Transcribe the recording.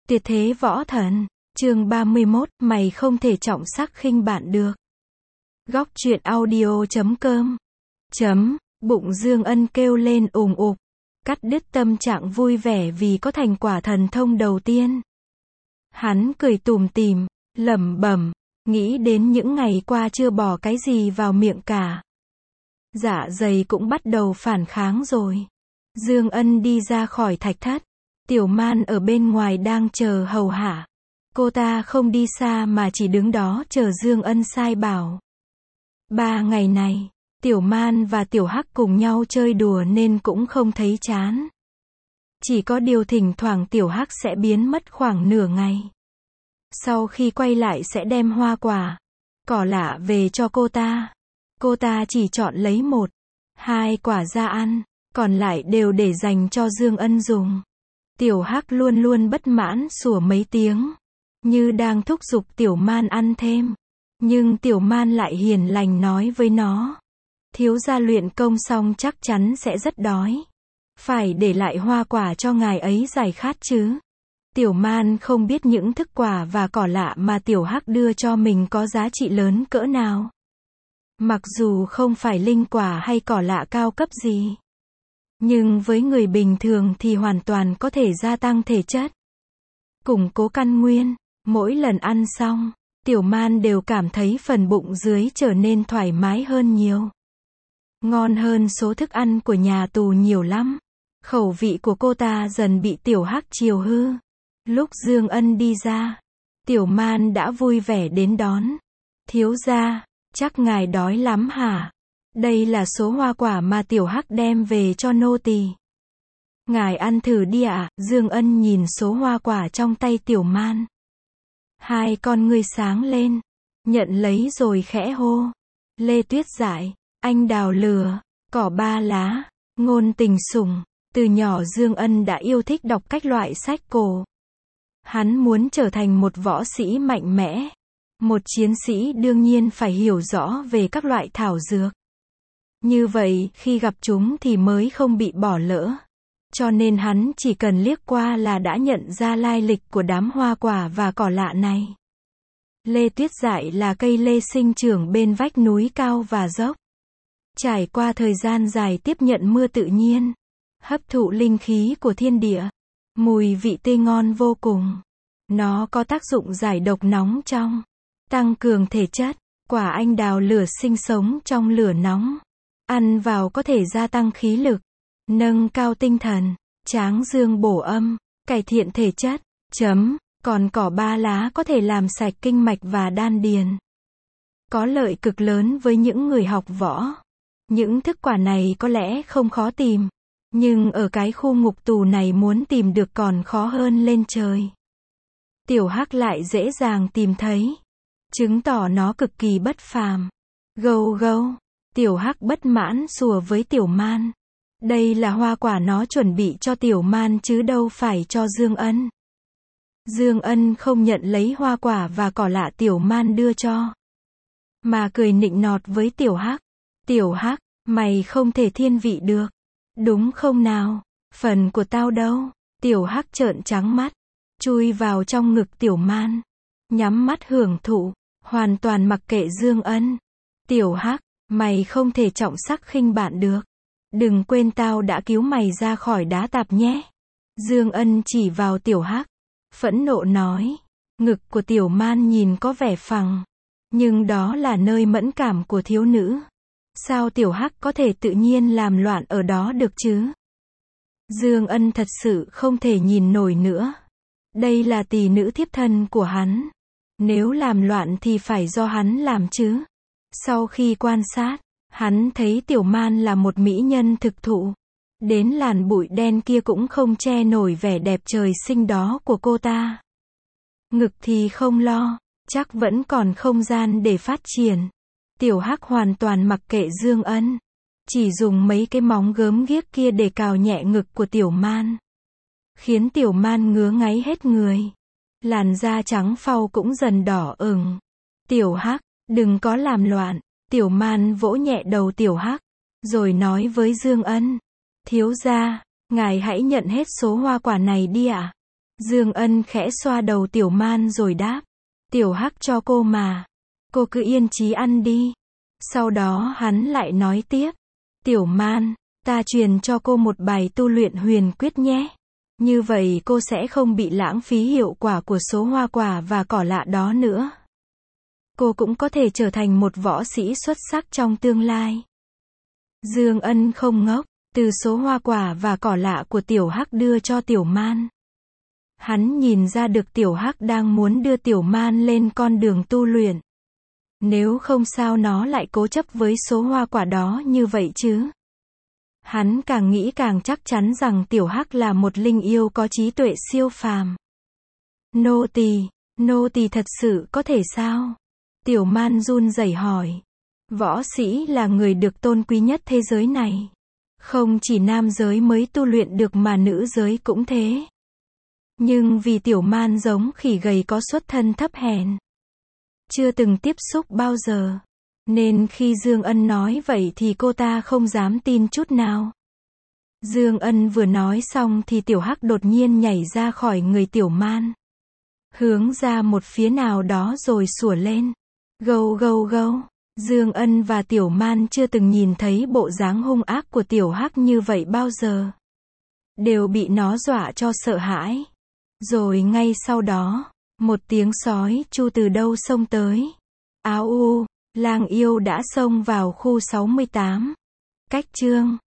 Tuyệt thế võ thần, chương 31, mày không thể trọng sắc khinh bạn được. Góc truyện audio.com. Bụng Dương Ân kêu lên ùng ục, cắt đứt tâm trạng vui vẻ vì có thành quả thần thông đầu tiên. Hắn cười tủm tỉm, lẩm bẩm, nghĩ đến những ngày qua chưa bỏ cái gì vào miệng cả. Dạ dày cũng bắt đầu phản kháng rồi. Dương Ân đi ra khỏi thạch thất. Tiểu Man ở bên ngoài đang chờ hầu hạ. Cô ta không đi xa mà chỉ đứng đó chờ Dương Ân sai bảo. 3 ngày này, Tiểu Man và Tiểu Hắc cùng nhau chơi đùa nên cũng không thấy chán. Chỉ có điều thỉnh thoảng Tiểu Hắc sẽ biến mất khoảng nửa ngày. Sau khi quay lại sẽ đem hoa quả, cỏ lạ về cho cô ta. Cô ta chỉ chọn lấy 1, 2 quả ra ăn, còn lại đều để dành cho Dương Ân dùng. Tiểu Hắc luôn luôn bất mãn sủa mấy tiếng, như đang thúc giục Tiểu Man ăn thêm. Nhưng Tiểu Man lại hiền lành nói với nó, thiếu gia luyện công xong chắc chắn sẽ rất đói. Phải để lại hoa quả cho ngài ấy giải khát chứ. Tiểu Man không biết những thức quả và cỏ lạ mà Tiểu Hắc đưa cho mình có giá trị lớn cỡ nào. Mặc dù không phải linh quả hay cỏ lạ cao cấp gì, nhưng với người bình thường thì hoàn toàn có thể gia tăng thể chất, củng cố căn nguyên. Mỗi lần ăn xong, Tiểu Man đều cảm thấy phần bụng dưới trở nên thoải mái hơn nhiều. Ngon hơn số thức ăn của nhà tù nhiều lắm. Khẩu vị của cô ta dần bị Tiểu Hắc chiều hư. Lúc Dương Ân đi ra, Tiểu Man đã vui vẻ đến đón. Thiếu gia, chắc ngài đói lắm hả? Đây là số hoa quả mà Tiểu Hắc đem về cho nô tỳ. Ngài ăn thử đi ạ. Dương Ân nhìn số hoa quả trong tay Tiểu Man. Hai con ngươi sáng lên, nhận lấy rồi khẽ hô. Lê tuyết dại, anh đào lửa, cỏ ba lá, ngôn tình sủng. Từ nhỏ Dương Ân đã yêu thích đọc các loại sách cổ. Hắn muốn trở thành một võ sĩ mạnh mẽ. Một chiến sĩ đương nhiên phải hiểu rõ về các loại thảo dược. Như vậy, khi gặp chúng thì mới không bị bỏ lỡ. Cho nên hắn chỉ cần liếc qua là đã nhận ra lai lịch của đám hoa quả và cỏ lạ này. Lê tuyết dại là cây lê sinh trưởng bên vách núi cao và dốc. Trải qua thời gian dài tiếp nhận mưa tự nhiên, hấp thụ linh khí của thiên địa. Mùi vị tươi ngon vô cùng. Nó có tác dụng giải độc nóng trong, tăng cường thể chất. Quả anh đào lửa sinh sống trong lửa nóng. Ăn vào có thể gia tăng khí lực, nâng cao tinh thần, tráng dương bổ âm, cải thiện thể chất. Còn cỏ ba lá có thể làm sạch kinh mạch và đan điền. Có lợi cực lớn với những người học võ. Những thức quả này có lẽ không khó tìm, nhưng ở cái khu ngục tù này muốn tìm được còn khó hơn lên trời. Tiểu Hắc lại dễ dàng tìm thấy, chứng tỏ nó cực kỳ bất phàm. Gâu gâu, Tiểu Hắc bất mãn sủa với Tiểu Man. Đây là hoa quả nó chuẩn bị cho Tiểu Man chứ đâu phải cho Dương Ân. Dương Ân không nhận lấy hoa quả và cỏ lạ Tiểu Man đưa cho, mà cười nịnh nọt với Tiểu Hắc. Tiểu Hắc, mày không thể thiên vị được, đúng không nào? Phần của tao đâu? Tiểu Hắc trợn trắng mắt, chui vào trong ngực Tiểu Man, nhắm mắt hưởng thụ, hoàn toàn mặc kệ Dương Ân. Tiểu Hắc, mày không thể trọng sắc khinh bạn được. Đừng quên tao đã cứu mày ra khỏi đá tạp nhé. Dương Ân chỉ vào Tiểu Hắc, phẫn nộ nói. Ngực của Tiểu Man nhìn có vẻ phẳng, nhưng đó là nơi mẫn cảm của thiếu nữ. Sao Tiểu Hắc có thể tự nhiên làm loạn ở đó được chứ? Dương Ân thật sự không thể nhìn nổi nữa. Đây là tỷ nữ thiếp thân của hắn. Nếu làm loạn thì phải do hắn làm chứ. Sau khi quan sát, hắn thấy Tiểu Man là một mỹ nhân thực thụ. Đến làn bụi đen kia cũng không che nổi vẻ đẹp trời sinh đó của cô ta. Ngực thì không lo, chắc vẫn còn không gian để phát triển. Tiểu Hắc hoàn toàn mặc kệ Dương Ân, chỉ dùng mấy cái móng gớm ghiếc kia để cào nhẹ ngực của Tiểu Man, khiến Tiểu Man ngứa ngáy hết người. Làn da trắng phau cũng dần đỏ ửng. Tiểu Hắc, đừng có làm loạn. Tiểu Man vỗ nhẹ đầu Tiểu Hắc, rồi nói với Dương Ân. Thiếu gia, ngài hãy nhận hết số hoa quả này đi ạ. Dương Ân khẽ xoa đầu Tiểu Man rồi đáp. Tiểu Hắc cho cô mà. Cô cứ yên chí ăn đi. Sau đó hắn lại nói tiếp. Tiểu Man, ta truyền cho cô một bài tu luyện huyền quyết nhé. Như vậy cô sẽ không bị lãng phí hiệu quả của số hoa quả và cỏ lạ đó nữa. Cô cũng có thể trở thành một võ sĩ xuất sắc trong tương lai. Dương Ân không ngốc, từ số hoa quả và cỏ lạ của Tiểu Hắc đưa cho Tiểu Man. Hắn nhìn ra được Tiểu Hắc đang muốn đưa Tiểu Man lên con đường tu luyện. Nếu không sao nó lại cố chấp với số hoa quả đó như vậy chứ. Hắn càng nghĩ càng chắc chắn rằng Tiểu Hắc là một linh yêu có trí tuệ siêu phàm. Nô tỳ thật sự có thể sao? Tiểu Man run rẩy hỏi. Võ sĩ là người được tôn quý nhất thế giới này. Không chỉ nam giới mới tu luyện được mà nữ giới cũng thế. Nhưng vì Tiểu Man giống khỉ gầy có xuất thân thấp hèn, chưa từng tiếp xúc bao giờ, nên khi Dương Ân nói vậy thì cô ta không dám tin chút nào. Dương Ân vừa nói xong thì Tiểu Hắc đột nhiên nhảy ra khỏi người Tiểu Man, hướng ra một phía nào đó rồi sủa lên. Gâu gâu gâu. Dương Ân và Tiểu Man chưa từng nhìn thấy bộ dáng hung ác của Tiểu Hắc như vậy bao giờ. Đều bị nó dọa cho sợ hãi. Rồi ngay sau đó, một tiếng sói chu từ đâu xông tới. Áo u, lang yêu đã xông vào khu 68. Cách chương